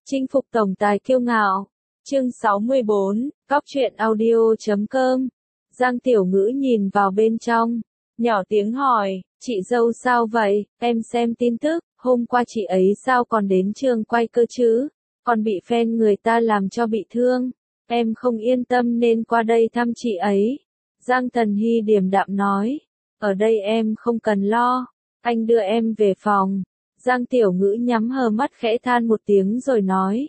Chinh phục tổng tài kiêu ngạo. Chương 64, Cóc truyện audio.com. Giang Tiểu Ngữ nhìn vào bên trong, nhỏ tiếng hỏi, chị dâu sao vậy, em xem tin tức, hôm qua chị ấy sao còn đến trường quay cơ chứ, còn bị fan người ta làm cho bị thương, em không yên tâm nên qua đây thăm chị ấy. Giang Tần Hy điềm đạm nói, ở đây em không cần lo, anh đưa em về phòng. Giang Tiểu Ngữ nhắm hờ mắt khẽ than một tiếng rồi nói,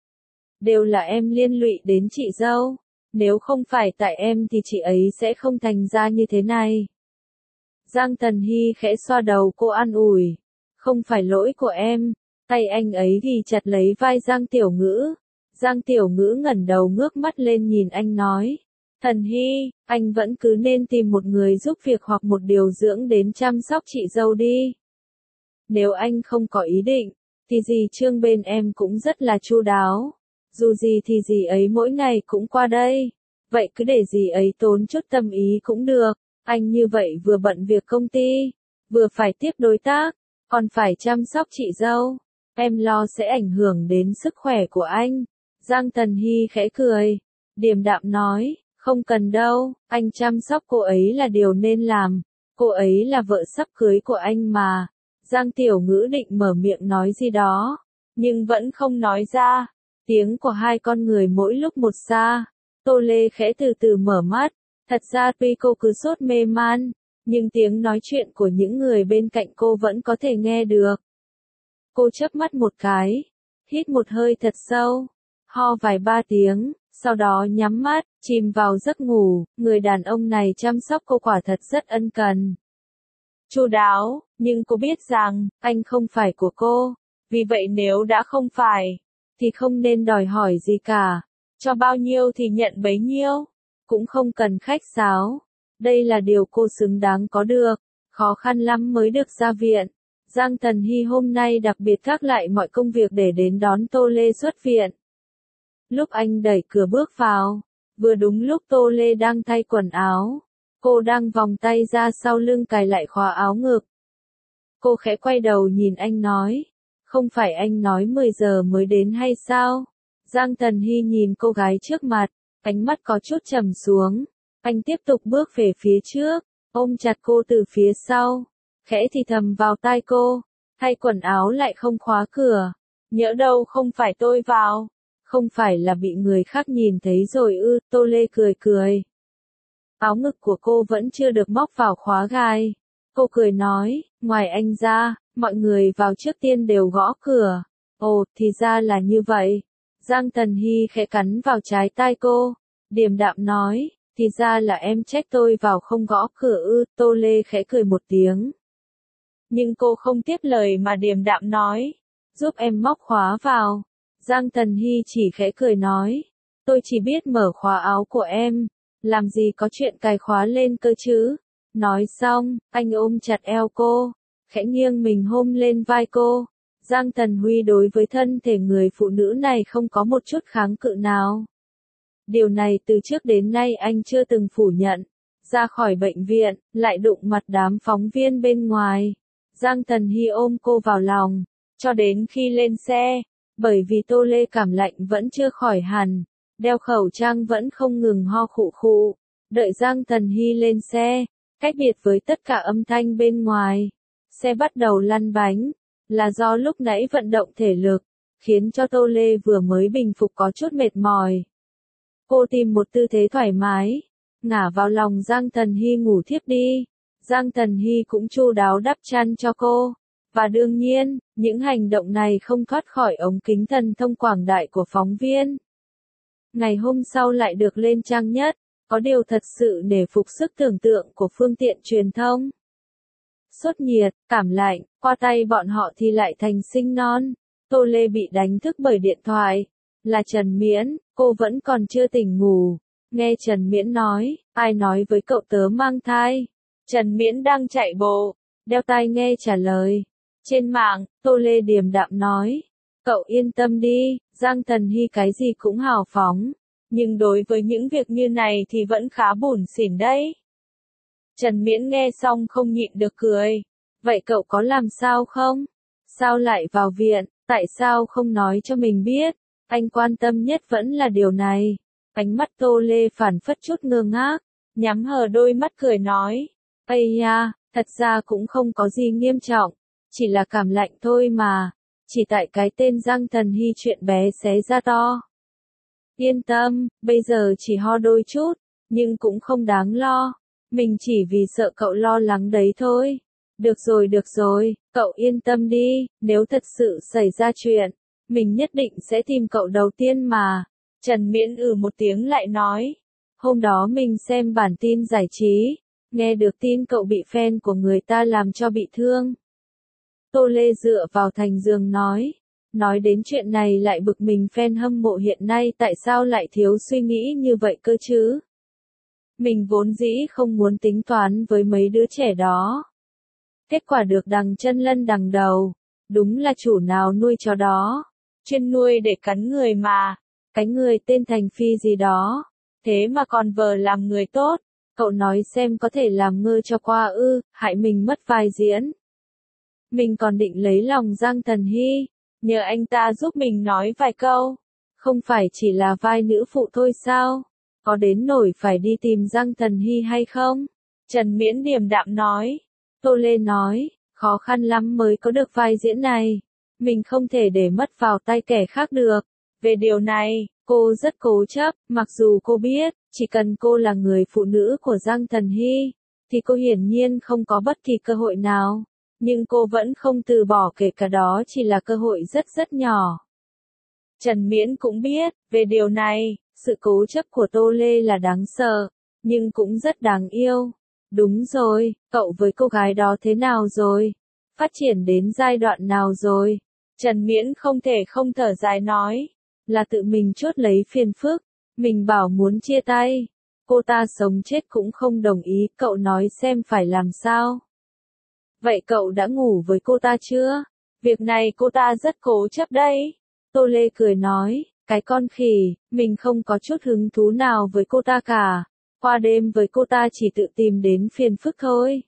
đều là em liên lụy đến chị dâu, nếu không phải tại em thì chị ấy sẽ không thành ra như thế này. Giang Tần Hy khẽ xoa đầu cô an ủi, không phải lỗi của em. Tay anh ấy ghi chặt lấy vai Giang Tiểu Ngữ. Giang Tiểu Ngữ ngẩng đầu ngước mắt lên nhìn anh nói, Thần Hy, anh vẫn cứ nên tìm một người giúp việc hoặc một điều dưỡng đến chăm sóc chị dâu đi. Nếu anh không có ý định, thì dì Trương bên em cũng rất là chu đáo. Dù gì thì dì ấy mỗi ngày cũng qua đây. Vậy cứ để dì ấy tốn chút tâm ý cũng được. Anh như vậy vừa bận việc công ty, vừa phải tiếp đối tác, còn phải chăm sóc chị dâu. Em lo sẽ ảnh hưởng đến sức khỏe của anh. Giang Tần Hy khẽ cười, điềm đạm nói, không cần đâu, anh chăm sóc cô ấy là điều nên làm. Cô ấy là vợ sắp cưới của anh mà. Giang Tiểu Ngữ định mở miệng nói gì đó, nhưng vẫn không nói ra. Tiếng của hai con người mỗi lúc một xa. Tô Lê khẽ từ từ mở mắt. Thật ra tuy cô cứ sốt mê man, nhưng tiếng nói chuyện của những người bên cạnh cô vẫn có thể nghe được. Cô chớp mắt một cái, hít một hơi thật sâu, ho vài ba tiếng, sau đó nhắm mắt, chìm vào giấc ngủ. Người đàn ông này chăm sóc cô quả thật rất ân cần, chu đáo, nhưng cô biết rằng, anh không phải của cô. Vì vậy nếu đã không phải, thì không nên đòi hỏi gì cả. Cho bao nhiêu thì nhận bấy nhiêu. Cũng không cần khách sáo. Đây là điều cô xứng đáng có được. Khó khăn lắm mới được ra viện. Giang Tần Hy hôm nay đặc biệt gác lại mọi công việc để đến đón Tô Lê xuất viện. Lúc anh đẩy cửa bước vào, vừa đúng lúc Tô Lê đang thay quần áo. Cô đang vòng tay ra sau lưng cài lại khóa áo ngực. Cô khẽ quay đầu nhìn anh nói, không phải anh nói 10 giờ mới đến hay sao? Giang Tần Hy nhìn cô gái trước mặt, ánh mắt có chút trầm xuống. Anh tiếp tục bước về phía trước, ôm chặt cô từ phía sau, khẽ thì thầm vào tai cô, thay quần áo lại không khóa cửa. Nhỡ đâu không phải tôi vào, không phải là bị người khác nhìn thấy rồi ư? Tô Lê cười cười. Áo ngực của cô vẫn chưa được móc vào khóa gai. Cô cười nói, ngoài anh ra, mọi người vào trước tiên đều gõ cửa. Ồ, thì ra là như vậy. Giang Tần Hy khẽ cắn vào trái tai cô, điềm đạm nói, thì ra là em trách tôi vào không gõ cửa ư? Tô Lê khẽ cười một tiếng. Nhưng cô không tiếp lời mà điềm đạm nói, giúp em móc khóa vào. Giang Tần Hy chỉ khẽ cười nói, tôi chỉ biết mở khóa áo của em, làm gì có chuyện cài khóa lên cơ chứ. Nói xong, anh ôm chặt eo cô, khẽ nghiêng mình hôn lên vai cô. Giang Tần Huy đối với thân thể người phụ nữ này không có một chút kháng cự nào. Điều này từ trước đến nay anh chưa từng phủ nhận. Ra khỏi bệnh viện, lại đụng mặt đám phóng viên bên ngoài. Giang Tần Hy ôm cô vào lòng, cho đến khi lên xe, bởi vì Tô Lê cảm lạnh vẫn chưa khỏi hẳn, đeo khẩu trang vẫn không ngừng ho khụ khụ. Đợi Giang Tần Hy lên xe, cách biệt với tất cả âm thanh bên ngoài, xe bắt đầu lăn bánh. Là do lúc nãy vận động thể lực, khiến cho Tô Lê vừa mới bình phục có chút mệt mỏi. Cô tìm một tư thế thoải mái, ngả vào lòng Giang Tần Hy ngủ thiếp đi. Giang Tần Hy cũng chu đáo đắp chăn cho cô. Và đương nhiên, những hành động này không thoát khỏi ống kính thần thông quảng đại của phóng viên. Ngày hôm sau lại được lên trang nhất, có điều thật sự nể phục sức tưởng tượng của phương tiện truyền thông. Sốt nhiệt, cảm lạnh, qua tay bọn họ thì lại thành sinh non. Tô Lê bị đánh thức bởi điện thoại. Là Trần Miễn, cô vẫn còn chưa tỉnh ngủ. Nghe Trần Miễn nói, ai nói với cậu tớ mang thai? Trần Miễn đang chạy bộ, đeo tai nghe trả lời. Trên mạng, Tô Lê điềm đạm nói, cậu yên tâm đi, Giang Tần Hy cái gì cũng hào phóng. Nhưng đối với những việc như này thì vẫn khá bủn xỉn đấy. Trần Miễn nghe xong không nhịn được cười. Vậy cậu có làm sao không? Sao lại vào viện? Tại sao không nói cho mình biết? Anh quan tâm nhất vẫn là điều này. Ánh mắt Tô Lê phảng phất chút ngơ ngác, nhắm hờ đôi mắt cười nói. Ây nha, thật ra cũng không có gì nghiêm trọng, chỉ là cảm lạnh thôi mà. Chỉ tại cái tên Giang Thần Hy chuyện bé xé ra to. Yên tâm, bây giờ chỉ ho đôi chút, nhưng cũng không đáng lo. Mình chỉ vì sợ cậu lo lắng đấy thôi. Được rồi, cậu yên tâm đi, nếu thật sự xảy ra chuyện, mình nhất định sẽ tìm cậu đầu tiên mà. Trần Miễn một tiếng lại nói. Hôm đó mình xem bản tin giải trí, nghe được tin cậu bị fan của người ta làm cho bị thương. Tô Lê dựa vào thành giường nói đến chuyện này lại bực mình, fan hâm mộ hiện nay tại sao lại thiếu suy nghĩ như vậy cơ chứ? Mình vốn dĩ không muốn tính toán với mấy đứa trẻ đó. Kết quả được đằng chân lân đằng đầu, đúng là chủ nào nuôi chó đó, chuyên nuôi để cắn người mà, cái người tên Thành Phi gì đó, thế mà còn vờ làm người tốt, cậu nói xem có thể làm ngơ cho qua ư, hại mình mất vai diễn. Mình còn định lấy lòng Giang Thần Hy, nhờ anh ta giúp mình nói vài câu, không phải chỉ là vai nữ phụ thôi sao, có đến nỗi phải đi tìm Giang Thần Hy hay không? Trần Miễn điềm đạm nói. Tô Lê nói, khó khăn lắm mới có được vai diễn này, mình không thể để mất vào tay kẻ khác được. Về điều này, cô rất cố chấp, mặc dù cô biết, chỉ cần cô là người phụ nữ của Giang Thần Hy, thì cô hiển nhiên không có bất kỳ cơ hội nào, nhưng cô vẫn không từ bỏ, kể cả đó chỉ là cơ hội rất rất nhỏ. Trần Miễn cũng biết, về điều này, sự cố chấp của Tô Lê là đáng sợ, nhưng cũng rất đáng yêu. Đúng rồi, cậu với cô gái đó thế nào rồi? Phát triển đến giai đoạn nào rồi? Trần Miễn không thể không thở dài nói, là tự mình chuốc lấy phiền phức, mình bảo muốn chia tay. Cô ta sống chết cũng không đồng ý, cậu nói xem phải làm sao? Vậy cậu đã ngủ với cô ta chưa? Việc này cô ta rất cố chấp đấy. Tô Lê cười nói, cái con khỉ, mình không có chút hứng thú nào với cô ta cả. Qua đêm với cô ta chỉ tự tìm đến phiền phức thôi.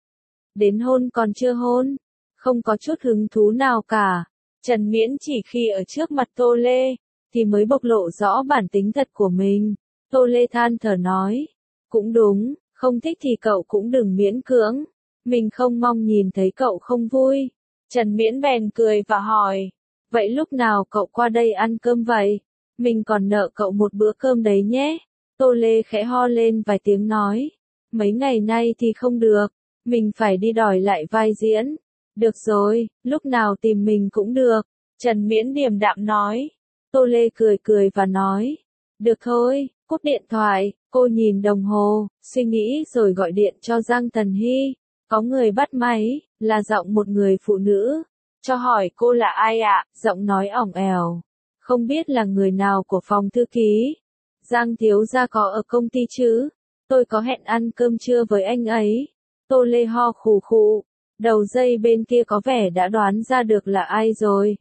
Đến hôn còn chưa hôn, không có chút hứng thú nào cả. Trần Miễn chỉ khi ở trước mặt Tô Lê, thì mới bộc lộ rõ bản tính thật của mình. Tô Lê than thở nói, cũng đúng, không thích thì cậu cũng đừng miễn cưỡng. Mình không mong nhìn thấy cậu không vui. Trần Miễn bèn cười và hỏi, vậy lúc nào cậu qua đây ăn cơm vậy? Mình còn nợ cậu một bữa cơm đấy nhé. Tô Lê khẽ ho lên vài tiếng nói, mấy ngày nay thì không được, mình phải đi đòi lại vai diễn. Được rồi, lúc nào tìm mình cũng được. Trần Miễn điềm đạm nói. Tô Lê cười cười và nói, được thôi, cúp điện thoại. Cô nhìn đồng hồ, suy nghĩ rồi gọi điện cho Giang Thần Hy. Có người bắt máy, là giọng một người phụ nữ. Cho hỏi cô là ai ạ? Giọng nói ỏng ẻo. Không biết là người nào của phòng thư ký. Giang thiếu gia có ở công ty chứ? Tôi có hẹn ăn cơm trưa với anh ấy. Tô Lê ho khù khụ. Đầu dây bên kia có vẻ đã đoán ra được là ai rồi.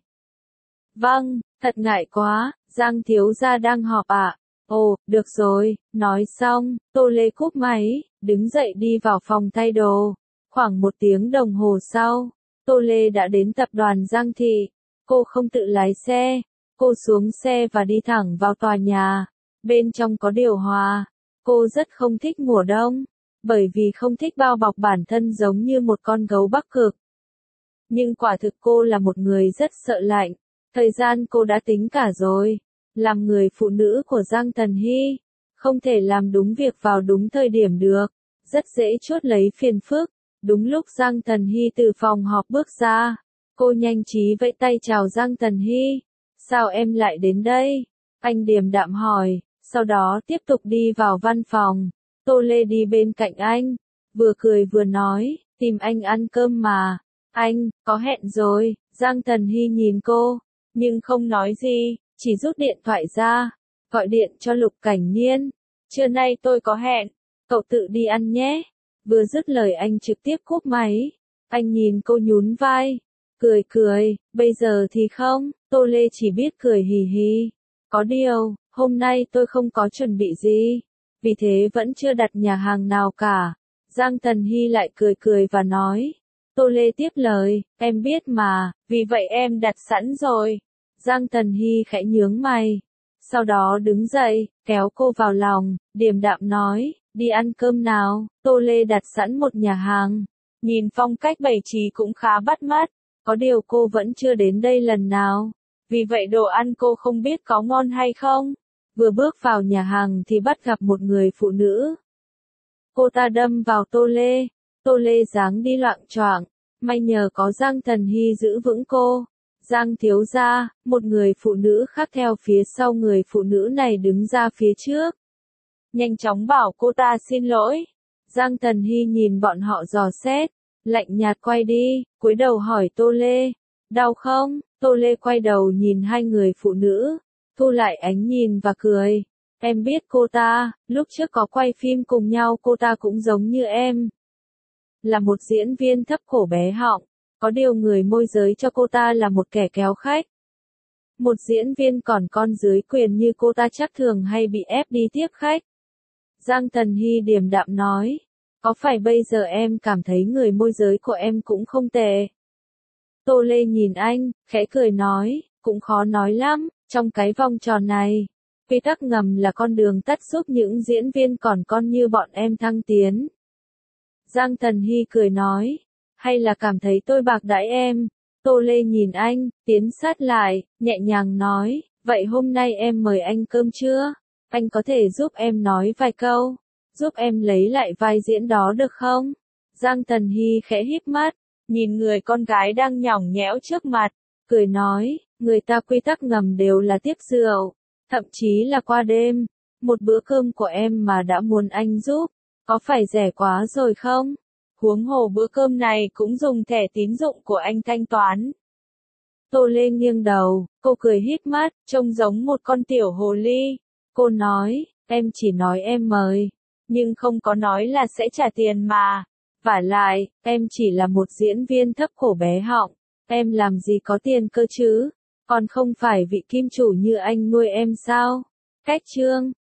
Vâng, thật ngại quá, Giang thiếu gia đang họp ạ. Ồ, được rồi, nói xong, Tô Lê cúp máy, đứng dậy đi vào phòng thay đồ. Khoảng 1 tiếng đồng hồ sau, Tô Lê đã đến tập đoàn Giang Thị. Cô không tự lái xe, cô xuống xe và đi thẳng vào tòa nhà. Bên trong có điều hòa. Cô rất không thích mùa đông, bởi vì không thích bao bọc bản thân giống như một con gấu Bắc Cực. Nhưng quả thực cô là một người rất sợ lạnh. Thời gian cô đã tính cả rồi. Làm người phụ nữ của Giang Thần Hy, không thể làm đúng việc vào đúng thời điểm được. Rất dễ chuốc lấy phiền phức. Đúng lúc Giang Thần Hy từ phòng họp bước ra, cô nhanh trí vẫy tay chào Giang Thần Hy. Sao em lại đến đây? Anh điềm đạm hỏi, sau đó tiếp tục đi vào văn phòng. Tô Lê đi bên cạnh anh, vừa cười vừa nói, tìm anh ăn cơm mà. Anh, có hẹn rồi. Giang Thần Hy nhìn cô, nhưng không nói gì, chỉ rút điện thoại ra, gọi điện cho Lục Cảnh Niên. Trưa nay tôi có hẹn, cậu tự đi ăn nhé. Vừa dứt lời anh trực tiếp cúp máy. Anh nhìn cô nhún vai, cười cười, bây giờ thì không. Tô Lê chỉ biết cười hì hì. Có điều, hôm nay tôi không có chuẩn bị gì, vì thế vẫn chưa đặt nhà hàng nào cả. Giang Thần Hy lại cười cười và nói, Tô Lê tiếp lời, em biết mà, vì vậy em đặt sẵn rồi. Giang Tần Hy khẽ nhướng mày. Sau đó đứng dậy, kéo cô vào lòng, điềm đạm nói, đi ăn cơm nào. Tô Lê đặt sẵn một nhà hàng. Nhìn phong cách bày trí cũng khá bắt mắt. Có điều cô vẫn chưa đến đây lần nào. Vì vậy đồ ăn cô không biết có ngon hay không. Vừa bước vào nhà hàng thì bắt gặp một người phụ nữ. Cô ta đâm vào Tô Lê. Tô Lê giáng đi loạng choạng. May nhờ có Giang Tần Hy giữ vững cô. Giang thiếu gia, một người phụ nữ khác theo phía sau người phụ nữ này đứng ra phía trước. Nhanh chóng bảo cô ta xin lỗi. Giang Tần Hy nhìn bọn họ dò xét, lạnh nhạt quay đi, cúi đầu hỏi Tô Lê, đau không? Tô Lê quay đầu nhìn hai người phụ nữ, thu lại ánh nhìn và cười. Em biết cô ta, lúc trước có quay phim cùng nhau cô ta cũng giống như em. Là một diễn viên thấp cổ bé họng. Có điều người môi giới cho cô ta là một kẻ kéo khách. Một diễn viên còn con dưới quyền như cô ta chắc thường hay bị ép đi tiếp khách. Giang Tần Hy điềm đạm nói, có phải bây giờ em cảm thấy người môi giới của em cũng không tệ? Tô Lê nhìn anh, khẽ cười nói, cũng khó nói lắm, trong cái vòng tròn này. Quy tắc ngầm là con đường tắt giúp những diễn viên còn con như bọn em thăng tiến. Giang Tần Hy cười nói, hay là cảm thấy tôi bạc đãi em? Tô Lê nhìn anh, tiến sát lại, nhẹ nhàng nói, vậy hôm nay em mời anh cơm chưa? Anh có thể giúp em nói vài câu, giúp em lấy lại vai diễn đó được không? Giang Tần Hy khẽ híp mắt, nhìn người con gái đang nhõng nhẽo trước mặt, cười nói, người ta quy tắc ngầm đều là tiếp rượu, thậm chí là qua đêm. Một bữa cơm của em mà đã muốn anh giúp, có phải rẻ quá rồi không? Huống hồ bữa cơm này cũng dùng thẻ tín dụng của anh thanh toán. Tô Lê nghiêng đầu, cô cười híp mắt, trông giống một con tiểu hồ ly. Cô nói, em chỉ nói em mời, nhưng không có nói là sẽ trả tiền mà. Vả lại, em chỉ là một diễn viên thấp cổ bé họng, em làm gì có tiền cơ chứ? Còn không phải vị kim chủ như anh nuôi em sao? Cách chương